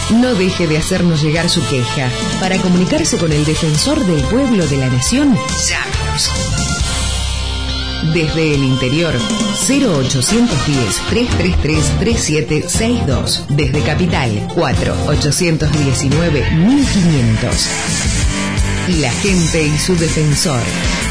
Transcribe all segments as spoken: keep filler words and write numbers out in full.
no deje de hacernos llegar su queja. Para comunicarse con el defensor del pueblo de la nación, llámenos. Desde el interior, cero ochocientos diez, trescientos treinta y tres, treinta y siete sesenta y dos. Desde Capital, cuatro ochocientos diecinueve, mil quinientos. La gente y su defensor.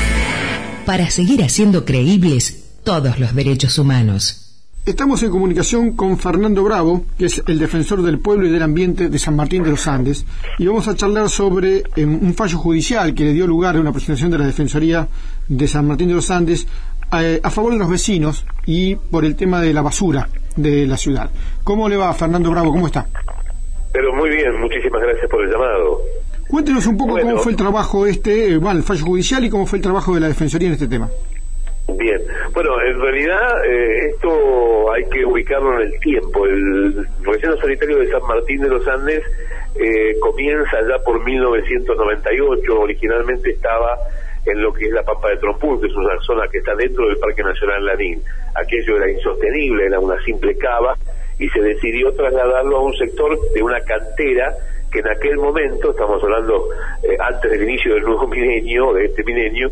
Para seguir haciendo creíbles todos los derechos humanos. Estamos en comunicación con Fernando Bravo, que es el defensor del pueblo y del ambiente de San Martín de los Andes, y vamos a charlar sobre eh, un fallo judicial que le dio lugar a una presentación de la Defensoría de San Martín de los Andes eh, a favor de los vecinos y por el tema de la basura de la ciudad. ¿Cómo le va, Fernando Bravo? ¿Cómo está? Pero muy bien, muchísimas gracias por el llamado. Cuéntenos un poco bueno, cómo fue el trabajo este, eh, bueno, el fallo judicial y cómo fue el trabajo de la Defensoría en este tema. Bien, bueno, en realidad eh, esto hay que ubicarlo en el tiempo. El relleno sanitario de San Martín de los Andes eh, comienza ya por mil novecientos noventa y ocho, originalmente estaba en lo que es la Pampa de Trompul, que es una zona que está dentro del Parque Nacional Lanín. Aquello era insostenible, era una simple cava, y se decidió trasladarlo a un sector de una cantera que en aquel momento, estamos hablando eh, antes del inicio del nuevo milenio, de este milenio,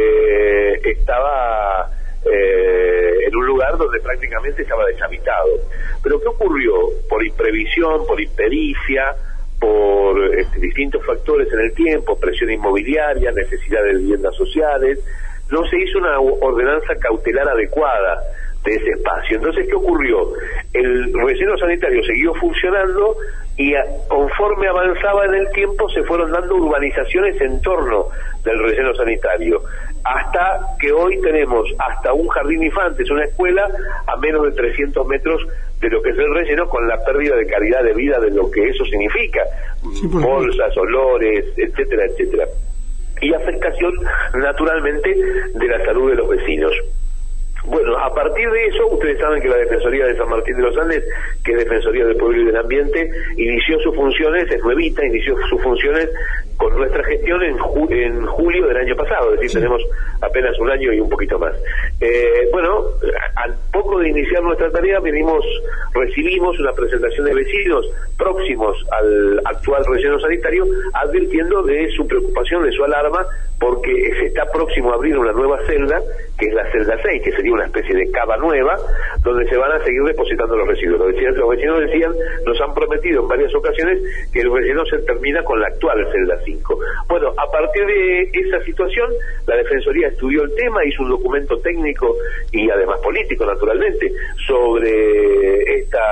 eh, estaba eh, en un lugar donde prácticamente estaba deshabitado. Pero ¿qué ocurrió? Por imprevisión, por impericia, por este, distintos factores en el tiempo, presión inmobiliaria, necesidad de viviendas sociales, no se hizo una ordenanza cautelar adecuada de ese espacio. Entonces, ¿qué ocurrió? El relleno sanitario siguió funcionando y a, conforme avanzaba en el tiempo se fueron dando urbanizaciones en torno del relleno sanitario, hasta que hoy tenemos hasta un jardín infantes, una escuela a menos de trescientos metros de lo que es el relleno, con la pérdida de calidad de vida de lo que eso significa, sí, bolsas, olores, etcétera, etcétera, y afectación naturalmente de la salud de los vecinos. Bueno, a partir de eso, ustedes saben que la Defensoría de San Martín de los Andes, que es Defensoría del Pueblo y del Ambiente, inició sus funciones, es nuevita, inició sus funciones con nuestra gestión en, ju en julio del año pasado, es decir, sí. Tenemos apenas un año y un poquito más. Eh, bueno, al poco de iniciar nuestra tarea, venimos, recibimos una presentación de vecinos próximos al actual relleno sanitario, advirtiendo de su preocupación, de su alarma, porque se está próximo a abrir una nueva celda, que es la celda seis, que sería una especie de cava nueva, donde se van a seguir depositando los residuos. Los vecinos, los vecinos decían, nos han prometido en varias ocasiones que el relleno se termina con la actual celda cinco. Bueno, a partir de esa situación, la Defensoría estudió el tema, hizo un documento técnico y además político, naturalmente, sobre esta,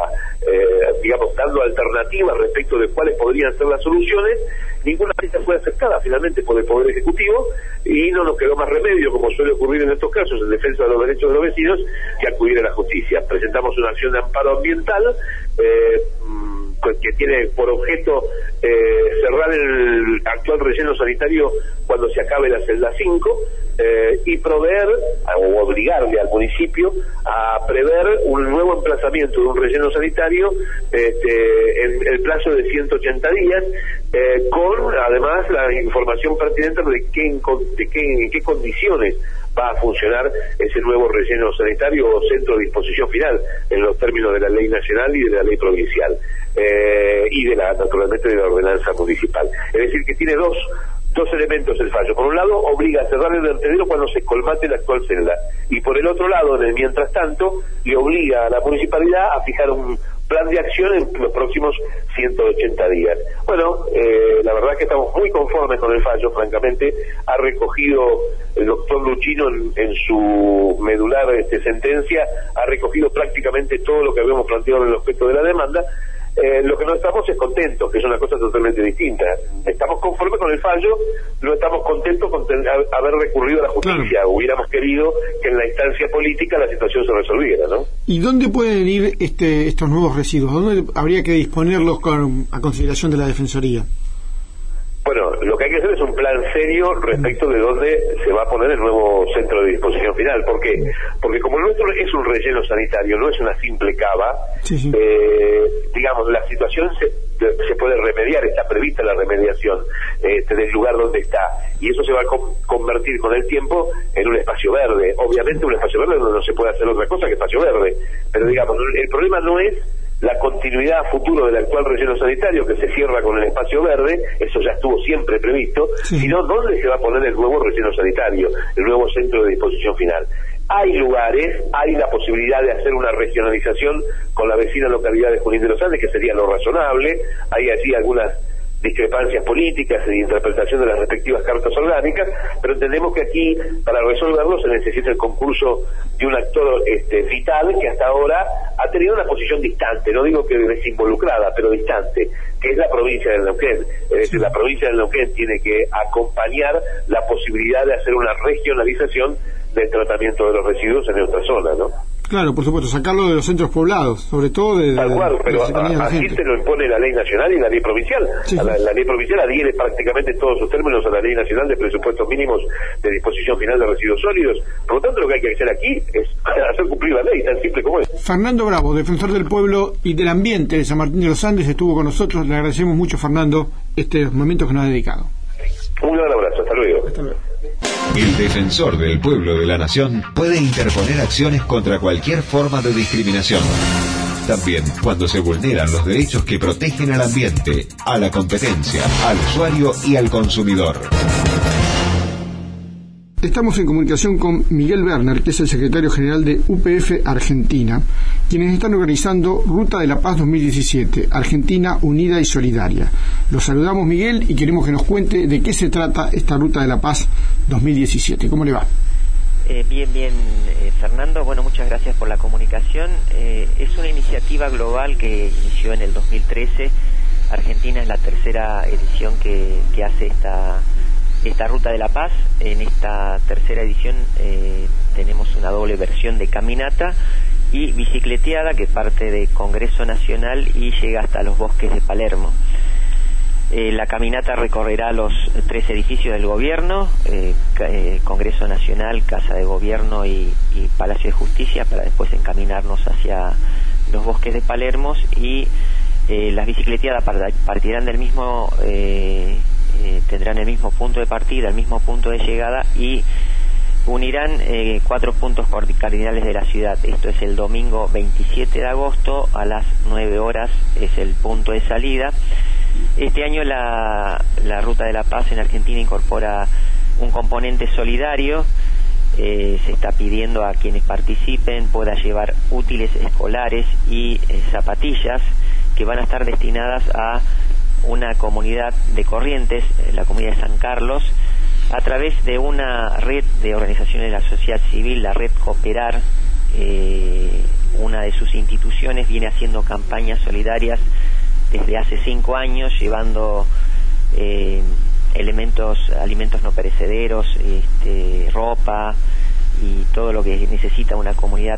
eh, digamos, dando alternativas respecto de cuáles podrían ser las soluciones. Ninguna de ellas fue aceptada finalmente por el Poder Ejecutivo y no nos quedó más remedio, como suele ocurrir en estos casos, en defensa de los derechos de los vecinos, que acudir a la justicia. Presentamos una acción de amparo ambiental eh, que tiene por objeto eh, cerrar el actual relleno sanitario cuando se acabe la celda cinco eh, y proveer o obligarle al municipio a prever un nuevo emplazamiento de un relleno sanitario este, en el plazo de ciento ochenta días, eh, con además la información pertinente de qué, de qué, en qué condiciones va a funcionar ese nuevo relleno sanitario o centro de disposición final en los términos de la ley nacional y de la ley provincial eh, y de la naturalmente de la ordenanza municipal. Es decir, que tiene dos dos elementos el fallo. Por un lado, obliga a cerrar el vertedero cuando se colmate la actual celda, y por el otro lado, en el mientras tanto, le obliga a la municipalidad a fijar un plan de acción en los próximos ciento ochenta días. Bueno, eh, la verdad que estamos muy conformes con el fallo, francamente. Ha recogido el doctor Luchino en, en su medular este, sentencia, ha recogido prácticamente todo lo que habíamos planteado en el objeto de la demanda. Eh, lo que no estamos es contentos, que es una cosa totalmente distinta. Estamos conformes con el fallo, no estamos contentos con ten, a, haber recurrido a la justicia. Claro. Hubiéramos querido que en la instancia política la situación se resolviera, ¿no? ¿Y dónde pueden ir este, estos nuevos residuos? ¿Dónde habría que disponerlos con, a consideración de la Defensoría? Bueno, lo que hay que hacer es un plan serio respecto de dónde se va a poner el nuevo centro de disposición final. ¿Por qué? Porque como el nuestro es un relleno sanitario, no es una simple cava, sí, sí. Eh, digamos, la situación se, se puede remediar, está prevista la remediación este, del lugar donde está, y eso se va a com- convertir con el tiempo en un espacio verde. Obviamente un espacio verde donde no se puede hacer otra cosa que espacio verde, pero digamos, el problema no es la continuidad a futuro del actual relleno sanitario que se cierra con el espacio verde, eso ya estuvo siempre previsto, sí. Sino dónde se va a poner el nuevo relleno sanitario, el nuevo centro de disposición final. Hay lugares, hay la posibilidad de hacer una regionalización con la vecina localidad de Junín de los Andes, que sería lo razonable. Hay allí algunas discrepancias políticas y interpretación de las respectivas cartas orgánicas, pero entendemos que aquí, para resolverlo, se necesita el concurso de un actor este, vital que hasta ahora ha tenido una posición distante, no digo que desinvolucrada, pero distante, que es la provincia del Neuquén. Es decir, la provincia del Neuquén tiene que acompañar la posibilidad de hacer una regionalización del tratamiento de los residuos en nuestra zona, ¿no? Claro, por supuesto, sacarlo de los centros poblados, sobre todo de... Tal cual, de, pero de la a, así gente. te lo impone la ley nacional y la ley provincial. Sí, sí. La, la ley provincial adhiere prácticamente en todos sus términos a la ley nacional de presupuestos mínimos de disposición final de residuos sólidos. Por lo tanto, lo que hay que hacer aquí es hacer cumplir la ley, tan simple como es. Fernando Bravo, defensor del pueblo y del ambiente de San Martín de los Andes, estuvo con nosotros. Le agradecemos mucho, Fernando, este momento que nos ha dedicado. Un gran abrazo, hasta luego. Hasta luego. El defensor del pueblo de la nación puede interponer acciones contra cualquier forma de discriminación. También cuando se vulneran los derechos que protegen al ambiente, a la competencia, al usuario y al consumidor. Estamos en comunicación con Miguel Werner, que es el secretario general de U P F Argentina, quienes están organizando Ruta de la Paz dos mil diecisiete, Argentina Unida y Solidaria. Los saludamos, Miguel, y queremos que nos cuente de qué se trata esta Ruta de la Paz dos mil diecisiete. ¿Cómo le va? Eh, bien, bien, eh, Fernando. Bueno, muchas gracias por la comunicación. Eh, es una iniciativa global que inició en el dos mil trece. Argentina es la tercera edición que, que hace esta... esta Ruta de la Paz. En esta tercera edición eh, tenemos una doble versión de caminata y bicicleteada que parte de Congreso Nacional y llega hasta los bosques de Palermo. Eh, la caminata recorrerá los tres edificios del gobierno, eh, eh, Congreso Nacional, Casa de Gobierno y, y Palacio de Justicia, para después encaminarnos hacia los bosques de Palermo, y eh, las bicicleteadas partirán del mismo... Eh, Eh, tendrán el mismo punto de partida, el mismo punto de llegada, y unirán eh, cuatro puntos cardinales de la ciudad. Esto es el domingo veintisiete de agosto a las nueve horas, es el punto de salida. Este año la, la Ruta de la Paz en Argentina incorpora un componente solidario. Eh, se está pidiendo a quienes participen pueda llevar útiles escolares y eh, zapatillas que van a estar destinadas a una comunidad de Corrientes, la comunidad de San Carlos, a través de una red de organizaciones de la sociedad civil, la red Cooperar. Eh, una de sus instituciones viene haciendo campañas solidarias desde hace cinco años, llevando eh, elementos, alimentos no perecederos, este, ropa y todo lo que necesita una comunidad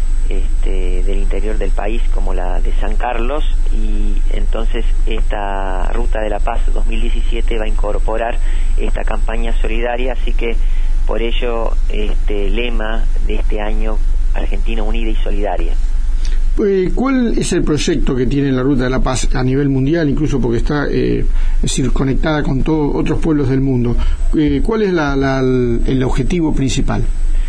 Este, del interior del país como la de San Carlos. Y entonces esta Ruta de la Paz dos mil diecisiete va a incorporar esta campaña solidaria, así que por ello este lema de este año, Argentina Unida y Solidaria. ¿Cuál es el proyecto que tiene la Ruta de la Paz a nivel mundial, incluso porque está eh, es decir, conectada con todos otros pueblos del mundo? Eh, ¿Cuál es la, la, el objetivo principal?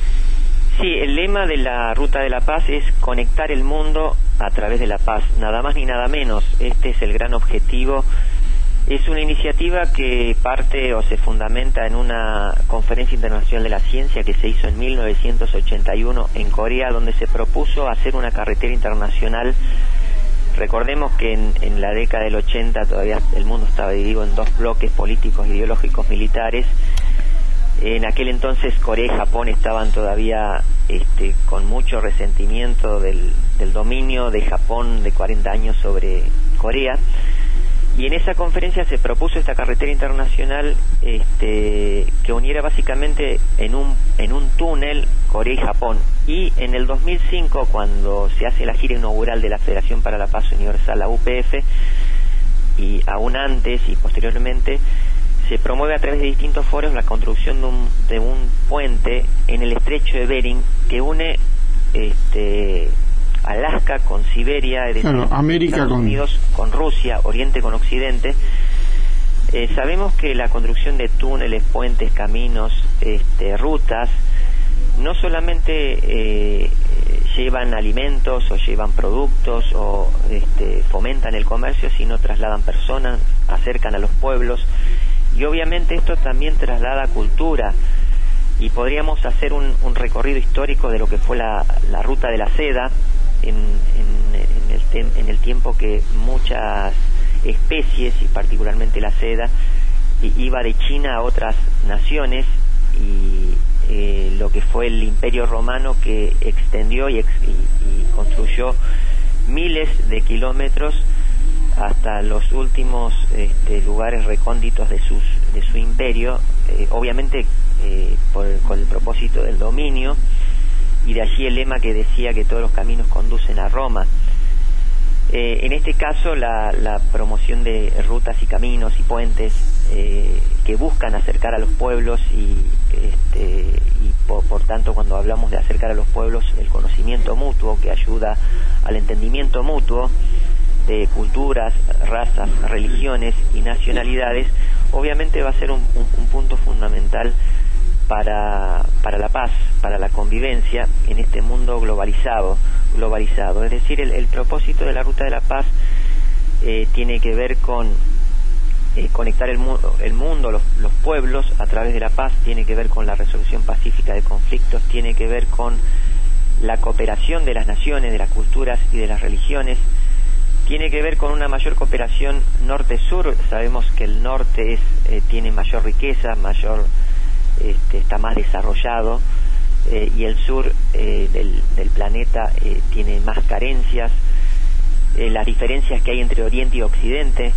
Sí, el lema de la Ruta de la Paz es conectar el mundo a través de la paz, nada más ni nada menos. Este es el gran objetivo. Es una iniciativa que parte o se fundamenta en una conferencia internacional de la ciencia que se hizo en mil novecientos ochenta y uno en Corea, donde se propuso hacer una carretera internacional. Recordemos que en, en la década del ochenta todavía el mundo estaba dividido en dos bloques políticos, ideológicos, militares. En aquel entonces Corea y Japón estaban todavía este, con mucho resentimiento del, del dominio de Japón de cuarenta años sobre Corea, y en esa conferencia se propuso esta carretera internacional este, que uniera básicamente en un, en un túnel Corea y Japón. Y en el dos mil cinco, cuando se hace la gira inaugural de la Federación para la Paz Universal, la U P F, y aún antes y posteriormente, se promueve a través de distintos foros la construcción de un, de un puente en el estrecho de Bering que une este, Alaska con Siberia, es decir, claro, América Estados con... Unidos con Rusia, Oriente con Occidente. Eh, sabemos que la construcción de túneles, puentes, caminos, este, rutas no solamente eh, llevan alimentos o llevan productos o este, fomentan el comercio, sino trasladan personas, acercan a los pueblos, y obviamente esto también traslada cultura, y podríamos hacer un, un recorrido histórico de lo que fue la, la ruta de la seda en, en, en, el tem, en el tiempo que muchas especies, y particularmente la seda, iba de China a otras naciones, y eh, lo que fue el Imperio Romano, que extendió y, ex, y, y construyó miles de kilómetros hasta los últimos este, lugares recónditos de sus de su imperio, eh, obviamente eh, por, con el propósito del dominio, y de allí el lema que decía que todos los caminos conducen a Roma. Eh, en este caso la, la promoción de rutas y caminos y puentes eh, que buscan acercar a los pueblos, y, este, y por, por tanto cuando hablamos de acercar a los pueblos, el conocimiento mutuo que ayuda al entendimiento mutuo de culturas, razas, religiones y nacionalidades, obviamente va a ser un, un, un punto fundamental para, para la paz, para la convivencia en este mundo globalizado. globalizado. Es decir, el, el propósito de la Ruta de la Paz eh, tiene que ver con eh, conectar el, mu el mundo, los, los pueblos a través de la paz, tiene que ver con la resolución pacífica de conflictos, tiene que ver con la cooperación de las naciones, de las culturas y de las religiones, tiene que ver con una mayor cooperación norte-sur. Sabemos que el norte es, eh, tiene mayor riqueza, mayor este, está más desarrollado, Eh, y el sur eh, del, del planeta eh, tiene más carencias, eh, las diferencias que hay entre Oriente y Occidente,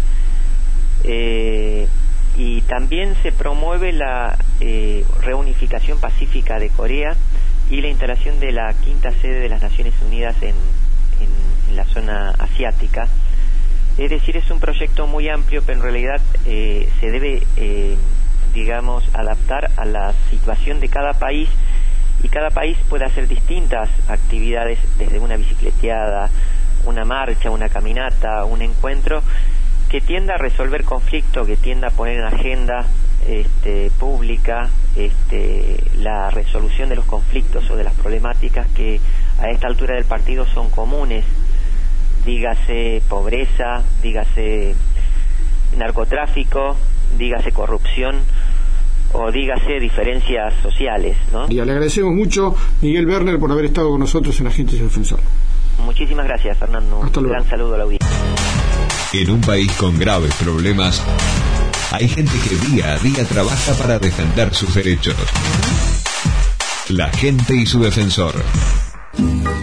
eh, y también se promueve la eh, reunificación pacífica de Corea y la instalación de la quinta sede de las Naciones Unidas en, en, en la zona asiática. Es decir, es un proyecto muy amplio, pero en realidad eh, se debe, eh, digamos, adaptar a la situación de cada país, y cada país puede hacer distintas actividades, desde una bicicleteada, una marcha, una caminata, un encuentro, que tienda a resolver conflictos, que tienda a poner en agenda este, pública este, la resolución de los conflictos o de las problemáticas que a esta altura del partido son comunes, dígase pobreza, dígase narcotráfico, dígase corrupción, o dígase diferencias sociales, ¿no? Y le agradecemos mucho, Miguel Werner, por haber estado con nosotros en Agentes y Defensor. Muchísimas gracias, Fernando. Hasta Un luego. gran saludo a la audiencia. En un país con graves problemas, hay gente que día a día trabaja para defender sus derechos. La gente y su defensor.